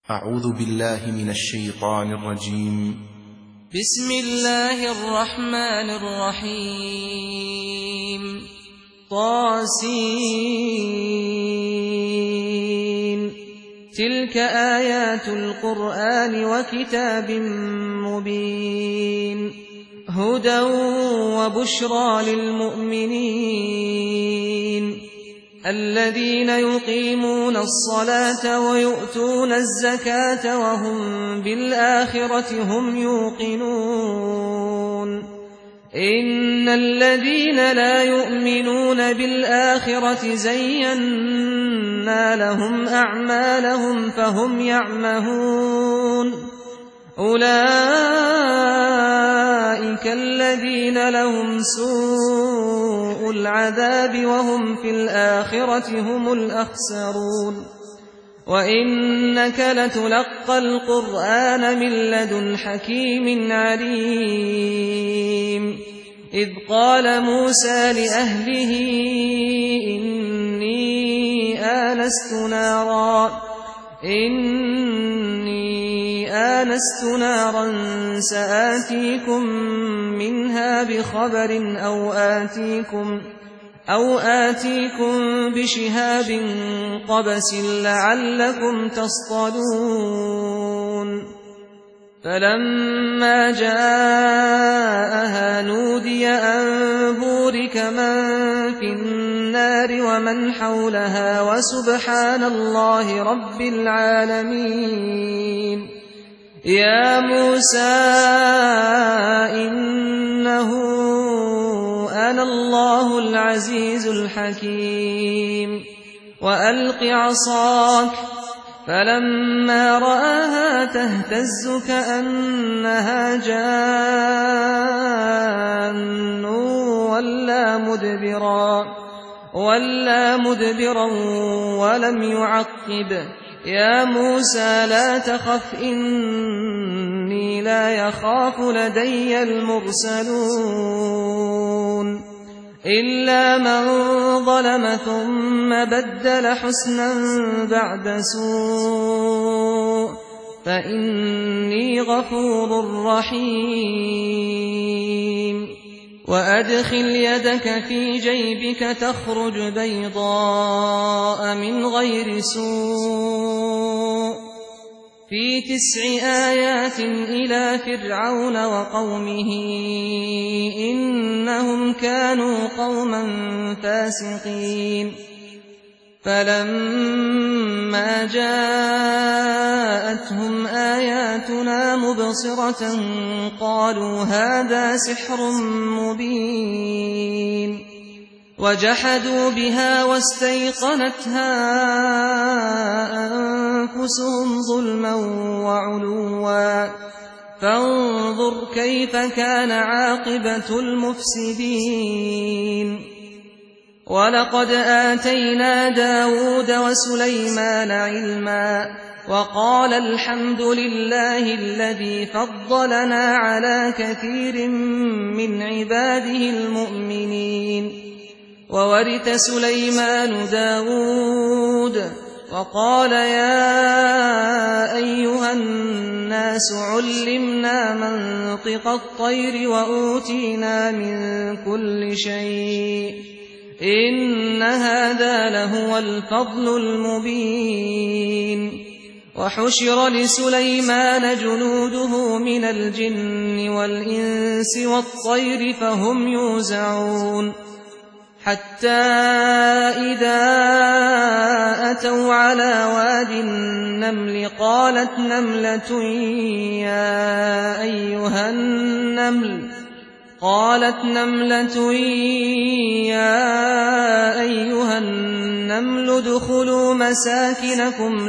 أعوذ بالله من الشيطان الرجيم. بسم الله الرحمن الرحيم. طاسين. تلك آيات القرآن وكتاب مبين، هدى وبشرى للمؤمنين الذين يقيمون الصلاة ويؤتون الزكاة وهم بالآخرة هم يوقنون. إن الذين لا يؤمنون بالآخرة زينا لهم أعمالهم فهم يعمهون. أولئك الذين لهم سوء العذاب وهم في الآخرة هم الأخسرون. وإنك لتلقى القرآن من لدن حكيم عليم. إذ قال موسى لأهله إني آنست نارا سآتيكم منها بخبر أو آتيكم بشهاب قبس لعلكم تصطلون. فلما جاءها نودي أن بورك من في النار ومن حولها وسبحان الله رب العالمين. يا موسى إنه أنا الله العزيز الحكيم. وألق عصاك. فلما رآها تهتز كأنها جان ولا مدبرا ولم يعقب. يا موسى لا تخف إني لا يخاف لدي المرسلون. إلا من ظلم ثم بدل حسنا بعد سوء فإني غفور رحيم. وأدخل يدك في جيبك تخرج بيضاء من غير سوء في 9 آيات إلى فرعون وقومه إنهم كانوا قوما فاسقين. فلما جاءتهم آياتنا مبصرة قالوا هذا سحر مبين. وجحدوا بها واستيقنتها أنفسهم ظلما وعلوا فانظر كيف كان عاقبة المفسدين. ولقد آتينا داود وسليمان علما وقال الحمد لله الذي فضلنا على كثير من عباده المؤمنين. وورث سليمان داود وقال يا أيها الناس علمنا منطق الطير وأوتينا من كل شيء إن هذا لهو الفضل المبين. وحشر لسليمان جنوده من الجن والإنس والطير فهم يوزعون. حتى إذا أتوا على واد النمل قالت نملة يا أيها النمل ادخلوا مساكنكم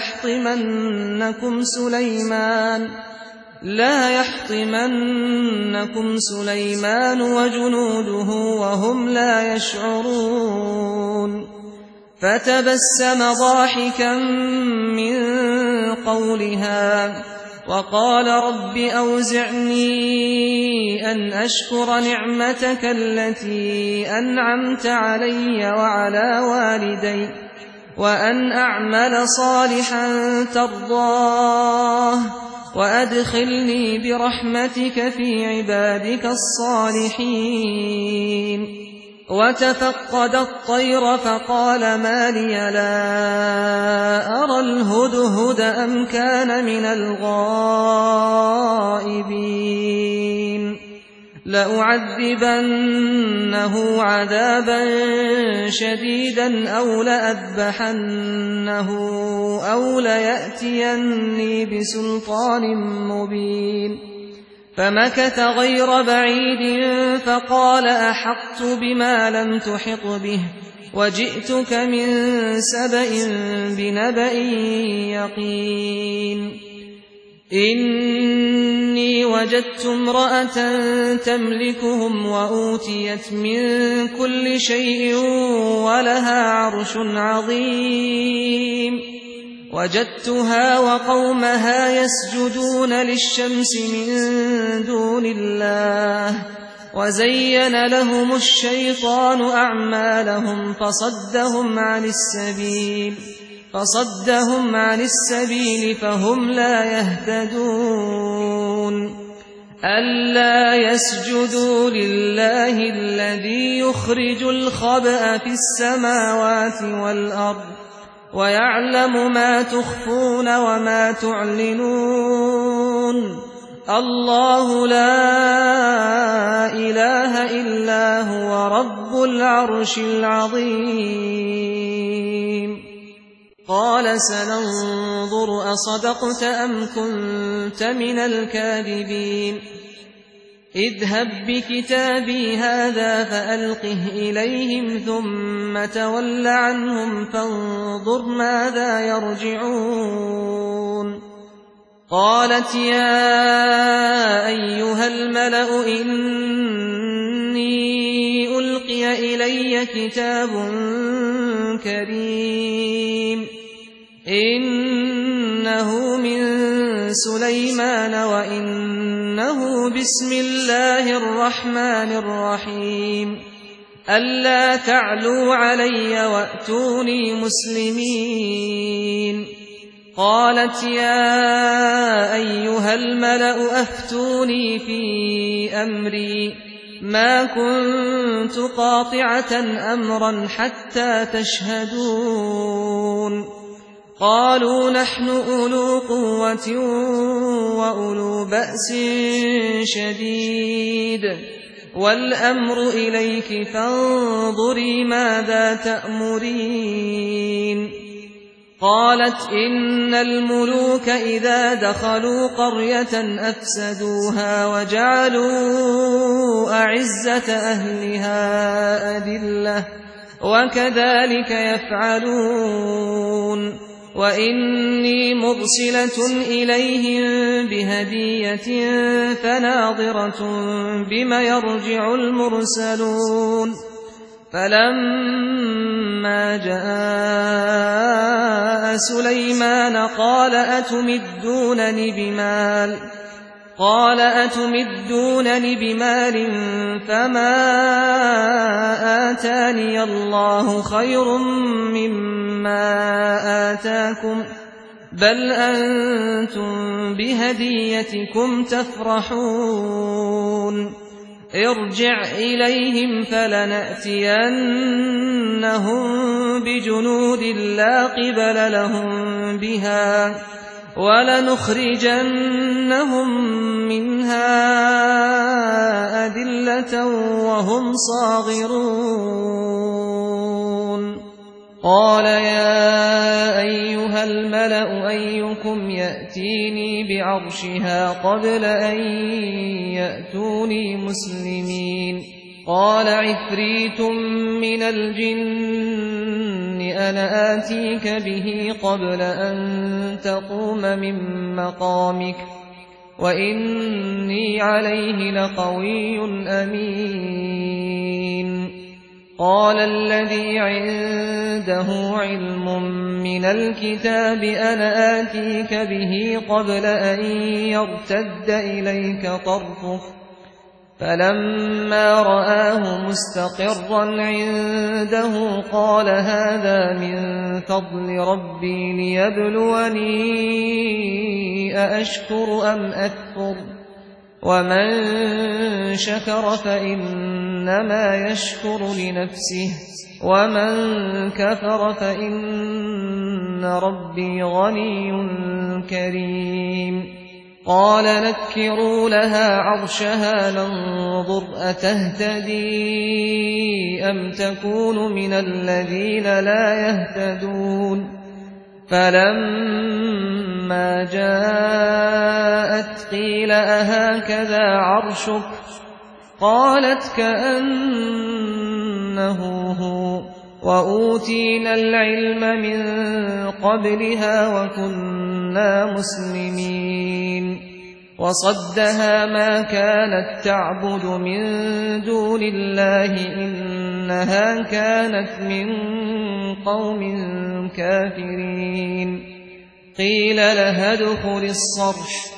لا يحطمنكم سليمان وجنوده وهم لا يشعرون. فتبسم ضاحكا من قولها وقال رب أوزعني أن أشكر نعمتك التي أنعمت علي وعلى والدي وأن أعمل صالحا ترضاه وأدخلني برحمتك في عبادك الصالحين. وتفقد الطير فقال ما لي لا أرى الهدهد أم كان من الغائبين لأعذبنه عذابا شديدا أو لأذبحنه أو ليأتيني بسلطان مبين. فمكث غير بعيد فقال أحطت بما لم تحط به وجئتك من سبأ بنبأ يقين. إني وجدت امرأة تملكهم وأوتيت من كل شيء ولها عرش عظيم. وجدتها وقومها يسجدون للشمس من دون الله وزين لهم الشيطان أعمالهم فصدهم عن السبيل فهم لا يهتدون. ألا يسجدوا لله الذي يخرج الخبأ في السماوات والأرض ويعلم ما تخفون وما تعلنون. الله لا إله إلا هو رب العرش العظيم. قال سننظر أصدقت أم كنت من الكاذبين. اذهب بكتابي هذا فألقه إليهم ثم تول عنهم فانظر ماذا يرجعون. قالت يا أيها الملأ إني ألقي إلي كتاب كريم إنه من سليمان وإنه بسم الله الرحمن الرحيم. ألا تعلوا علي وأتوني مسلمين. قالت يا أيها الملأ أفتوني في أمري ما كنت قاطعة أمرا حتى تشهدون. قالوا نحن أولو قوة وأولو بأس شديد والأمر إليك فانظري ماذا تأمرين. قالت إن الملوك إذا دخلوا قرية أفسدوها وجعلوا أعزة أهلها أذلة وكذلك يفعلون. وإني مرسلة إليهم بهدية فناظرة بما يرجع المرسلون. فلما جاء سليمان قال أتمدونني بمال فما آتاني الله خير مما آتاكم بل أنتم بهديتكم تفرحون. ارجع إليهم فلنأتينهم بجنود لا قبل لهم بها ولنخرجنهم منها أذلة وهم صاغرون. قال يا أيها الملأ أيكم يأتيني بعرشها قبل أن يأتوني مسلمين. قال عفريت من الجن أنا آتيك به قبل أن تقوم من مقامك وإني عليه لقوي أمين. قال الذي عنده علم من الكتاب أنا آتيك به قبل أن يرتد إليك طرفك فلما رآه مستقرا عنده قال هذا من فضل ربي ليبلوني أأشكر أم أكفر ومن شكر فإنما يشكر لنفسه ومن كفر فإن ربي غني كريم قال نكروا لها عرشها ننظر أتهتدي أم تكون من الذين لا يهتدون فلما جاءت قيل أهكذا عرشك قالت كأنه هو وأوتينا العلم من قبلها وكنا مسلمين وصدها ما كانت تعبد من دون الله إنها كانت من قوم كافرين قيل لها ادخل الصرح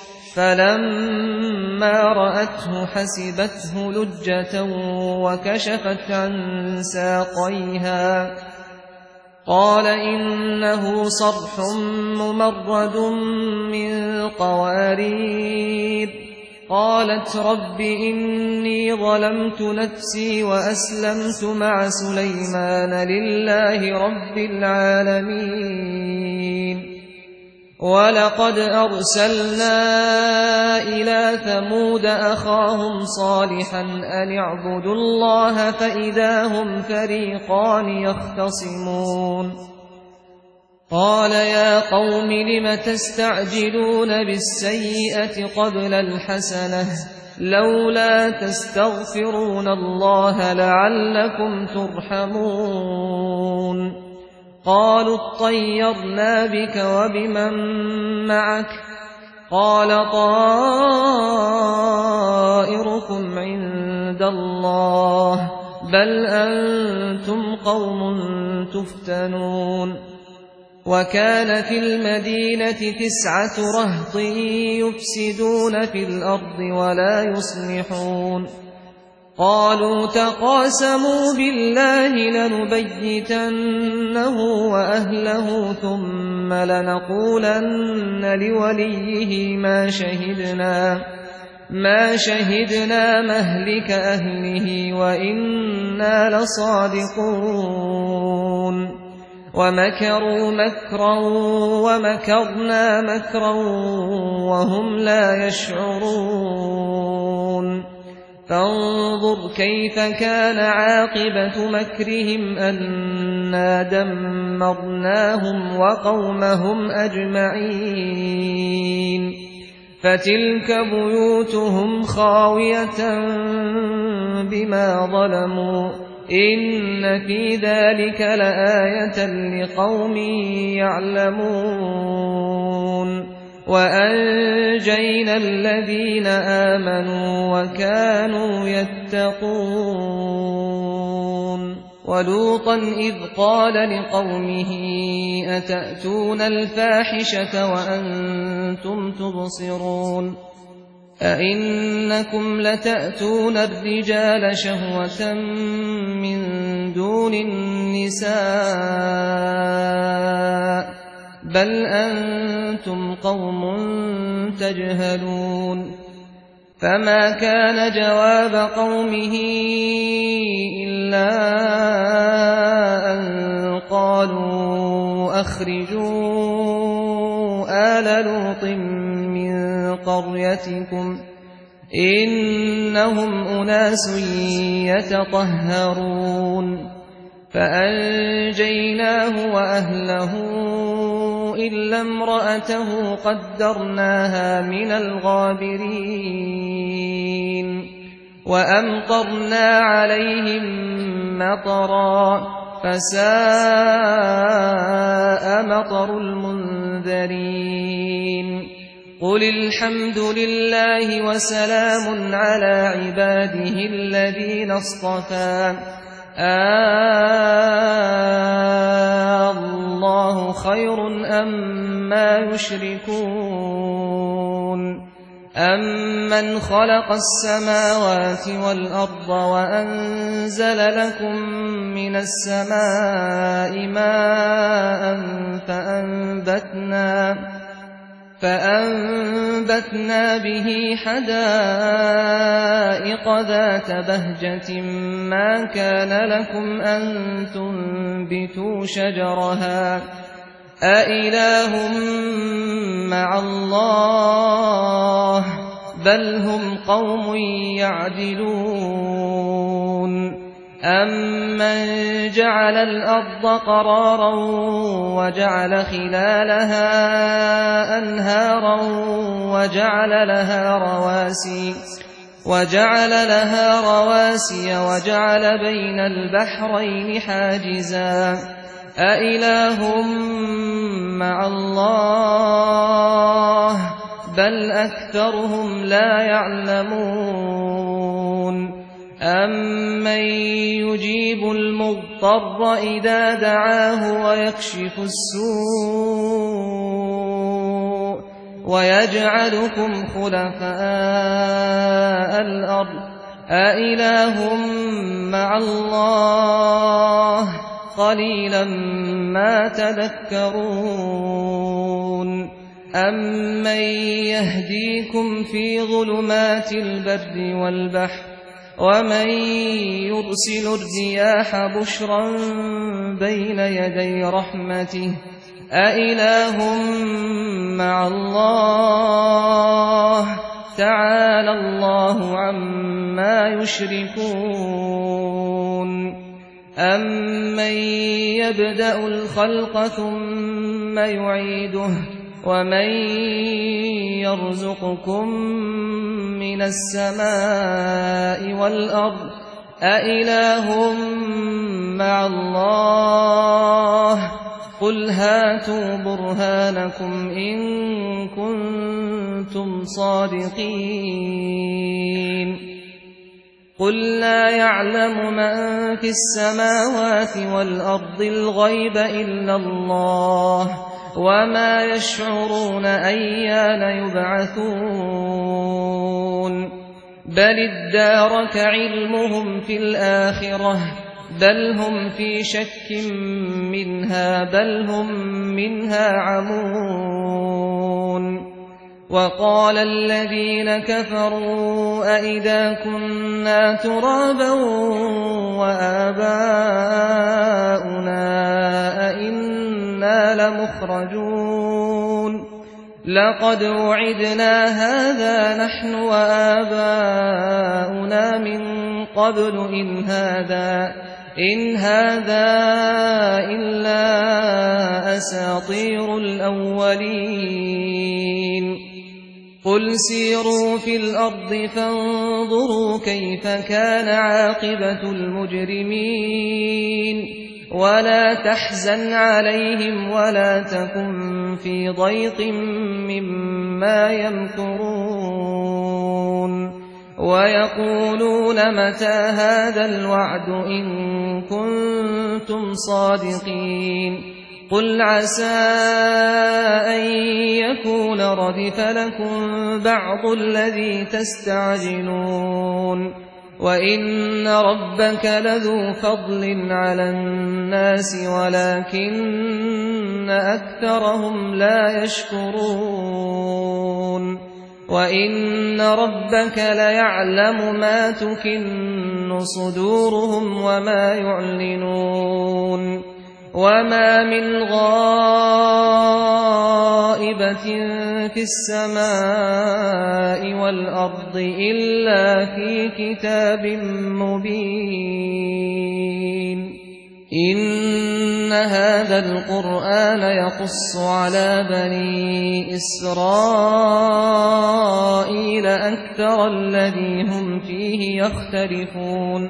فلما رأته حسبته لجة وكشفت عن ساقيها قال إنه صرح ممرد من قوارير قالت رب إني ظلمت نفسي وأسلمت مع سليمان لله رب العالمين ولقد أرسلنا إلى ثمود أخاهم صالحا أن اعبدوا الله فإذا هم فريقان يختصمون قال يا قوم لم تستعجلون بالسيئة قبل الحسنة لولا تستغفرون الله لعلكم ترحمون قالوا اطيرنا بك وبمن معك قال طائركم عند الله بل أنتم قوم تفتنون وكان في المدينة 9 رهط يفسدون في الأرض ولا يصلحون قالوا تقاسموا بالله لنبيتنه وأهله ثم لنقولن لوليه ما شهدنا مهلك أهله وإنا لصادقون ومكروا مكرا ومكرنا مكرا وهم لا يشعرون فانظر كيف كان عاقبة مكرهم أنا دمرناهم وقومهم أجمعين فتلك بيوتهم خاوية بما ظلموا إن في ذلك لآية لقوم يعلمون وأنجينا الذين آمنوا وكانوا يتقون ولوطا إذ قال لقومه أتأتون الفاحشة وأنتم تبصرون أئنكم لتأتون الرجال شهوة من دون النساء بل أنتم قوم تجهلون فما كان جواب قومه إلا أن قالوا أخرجوا آل لوط من قريتكم إنهم أناس يتطهرون فأنجيناه وأهله إلا امرأته قدرناها من الغابرين وأمطرنا عليهم مطرا فساء مطر المنذرين قل الحمد لله وسلام على عباده الذين اصطفى الله خير أما يشركون أَمَّنْ خَلَقَ السَّمَاوَاتِ وَالْأَرْضَ وَأَنزَلَ لَكُم مِّنَ السَّمَاءِ مَاءً فَأَنبَتْنَا بِهِ حَدَائِقَ ذَاتَ بَهْجَةٍ مَّا كَانَ لَكُمْ أَن تُنبِتُوا شَجَرَهَا أَإِلَٰهٌ مَّعَ اللَّهِ بَلْ هُمْ قَوْمٌ يَعْدِلُونَ أَمَّن جَعَلَ الْأَرْضَ قَرَارًا وَجَعَلَ خِلَالَهَا أَنْهَارًا وَجَعَلَ لَهَا رَوَاسِيَ وَجَعَلَ بَيْنَ الْبَحْرَيْنِ حَاجِزًا أَإِلَٰهٌ مَّعَ اللَّهِ بَلْ أَكْثَرُهُمْ لَا يَعْلَمُونَ أَمَّن يُجِيبُ الْمُضْطَرَّ إِذَا دَعَاهُ وَيَكْشِفُ السُّوءَ وَيَجْعَلُكُمْ خُلَفَاءَ الْأَرْضِ أَإِلَٰهٌ مَّعَ اللَّهِ قَلِيلًا مَّا تَذَكَّرُونَ أَمَّن يَهْدِيكُمْ فِي ظُلُمَاتِ الْبَرِّ وَالْبَحْرِ وَمَن يُرْسِلُ الرِّيَاحَ بُشْرًا بَيْنَ يَدَيْ رَحْمَتِهِ أَإِلَٰهٌ مَّعَ اللَّهِ تَعَالَى اللَّهُ عَمَّا يُشْرِكُونَ أَمَّن يَبْدَأُ الْخَلْقَ ثُمَّ يُعِيدُهُ وَمَن يَرْزُقُكُم مِّنَ السَّمَاءِ وَالْأَرْضِ أَإِلَٰهٌ مَّعَ اللَّهِ قُلْ هَاتُوا بُرْهَانَكُمْ إِن كُنتُمْ صَادِقِينَ قُل لَّا يَعْلَمُ مَن فِي السَّمَاوَاتِ وَالْأَرْضِ الْغَيْبَ إِلَّا اللَّهُ وَمَا يَشْعُرُونَ أَيَّانَ يُبْعَثُونَ بَلِ ادَّارَكَ عِلْمُهُمْ فِي الْآخِرَةِ بَلْ هُمْ فِي شَكٍّ مِّنْهَا بَلْ هُم مِّنْهَا عَمُونَ وَقَالَ الَّذِينَ كَفَرُوا أَإِذَا كُنَّا تُرَابًا وَآبَاؤُنَا أَإِنَّا لَمُخْرَجُونَ لَقَدْ وُعِدْنَا هَٰذَا نَحْنُ وَآبَاؤُنَا مِن قَبْلُ إِنْ هَٰذَا إِلَّا أَسَاطِيرُ الْأَوَّلِينَ قُلْ سِيرُوا فِي الْأَرْضِ فَانظُرُوا كَيْفَ كَانَ عَاقِبَةُ الْمُجْرِمِينَ وَلَا تَحْزَنْ عَلَيْهِمْ وَلَا تَكُن فِي ضَيْقٍ مِّمَّا يَمْكُرُونَ وَيَقُولُونَ مَتَىٰ هَٰذَا الْوَعْدُ إِن كُنتُمْ صَادِقِينَ قُلْ عَسَىٰ أَن يَكُونَ رَدِفَ لَكُم بَعْضُ الَّذِي تَسْتَعْجِلُونَ وَإِنَّ رَبَّكَ لَذُو فَضْلٍ عَلَى النَّاسِ وَلَٰكِنَّ أَكْثَرَهُمْ لَا يَشْكُرُونَ وَإِنَّ رَبَّكَ لَيَعْلَمُ مَا تُكِنُّ صُدُورُهُمْ وَمَا يُعْلِنُونَ وَمَا مِنْ غَائِبَةٍ فِي السَّمَاءِ وَالْأَرْضِ إِلَّا فِي كِتَابٍ مُّبِينٍ إِنَّ هَٰذَا الْقُرْآنَ يَقُصُّ عَلَىٰ بَنِي إِسْرَائِيلَ أَكْثَرَ الَّذِي هُمْ فِيهِ يَخْتَلِفُونَ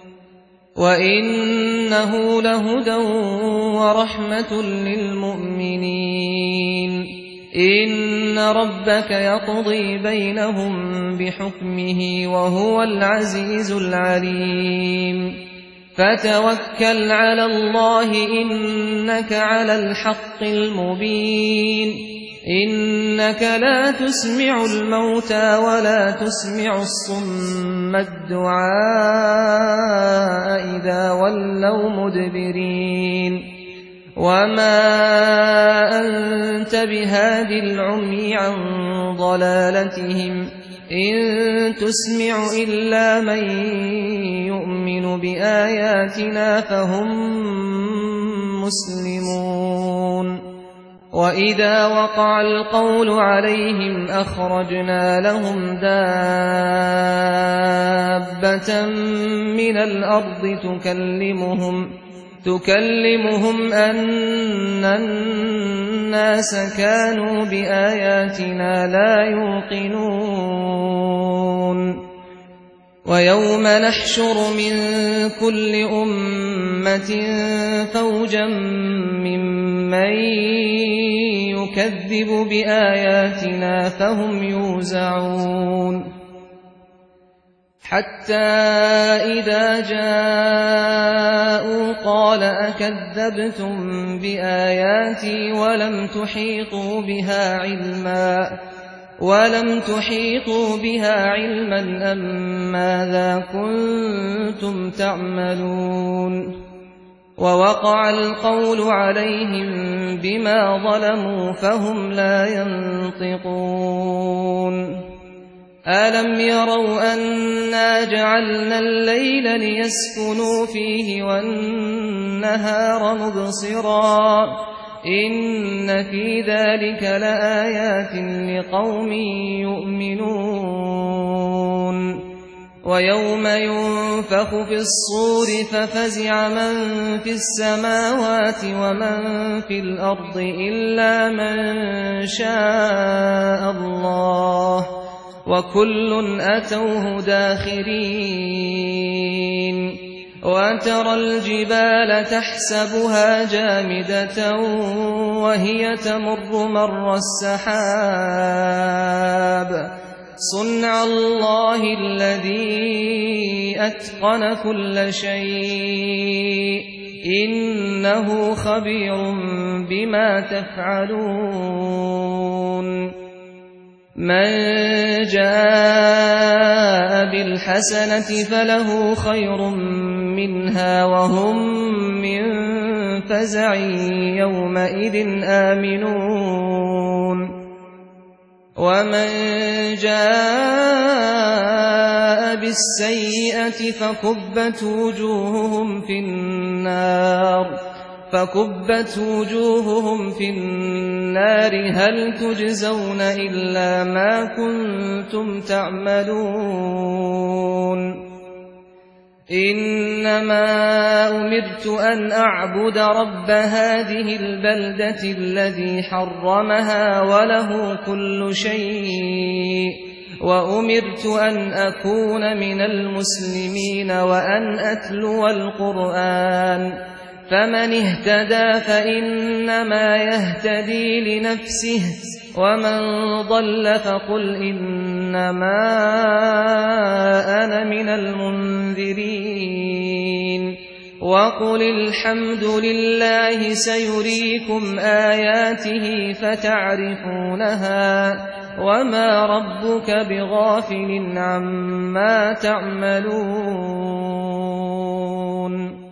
وَإِنَّهُ لَهُدًى وَرَحْمَةٌ لِّلْمُؤْمِنِينَ إِنَّ رَبَّكَ يَقْضِي بَيْنَهُم بِحُكْمِهِ وَهُوَ الْعَزِيزُ الْعَلِيمُ فَتَوَكَّلْ عَلَى اللَّهِ إِنَّكَ عَلَى الْحَقِّ الْمُبِينِ إنك لا تسمع الموتى ولا تسمع الصم الدعاء إذا ولوا مدبرين وما أنت بهاد العمي عن ضلالتهم إن تسمع إلا من يؤمن بآياتنا فهم مسلمون وإذا وقع القول عليهم أخرجنا لهم دابة من الأرض تكلمهم أن الناس كانوا بآياتنا لا يوقنون ويوم نحشر من كل أمة فوجا ممن يكذب بآياتنا فهم يوزعون حتى إذا جاءوا قال أكذبتم بآياتي ولم تحيطوا بها علما أم ماذا كنتم تعملون ووقع القول عليهم بما ظلموا فهم لا ينطقون ألم يروا أنا جعلنا الليل ليسكنوا فيه والنهار مبصرا إن في ذلك لآيات لقوم يؤمنون ويوم ينفخ في الصور ففزع من في السماوات ومن في الأرض إلا من شاء الله وكل أتوه داخرين وترى الجبال تحسبها جامدة وهي تمر مر السحاب صنع الله الذي أتقن كل شيء إنه خبير بما تفعلون من جاء بالحسنة فله خير منها وهم من فزع يومئذ آمنون ومن جاء بالسيئة فكبت وجوههم في النار هل تجزون إلا ما كنتم تعملون إنما أمرت أن أعبد رب هذه البلدة الذي حرمها وله كل شيء وأمرت أن أكون من المسلمين وأن أتلو القرآن فمن اهتدى فإنما يهتدي لنفسه ومن ضل فقل إنما أنا من المنذرين وقل الحمد لله سيريكم آياته فتعرفونها وما ربك بغافل عما تعملون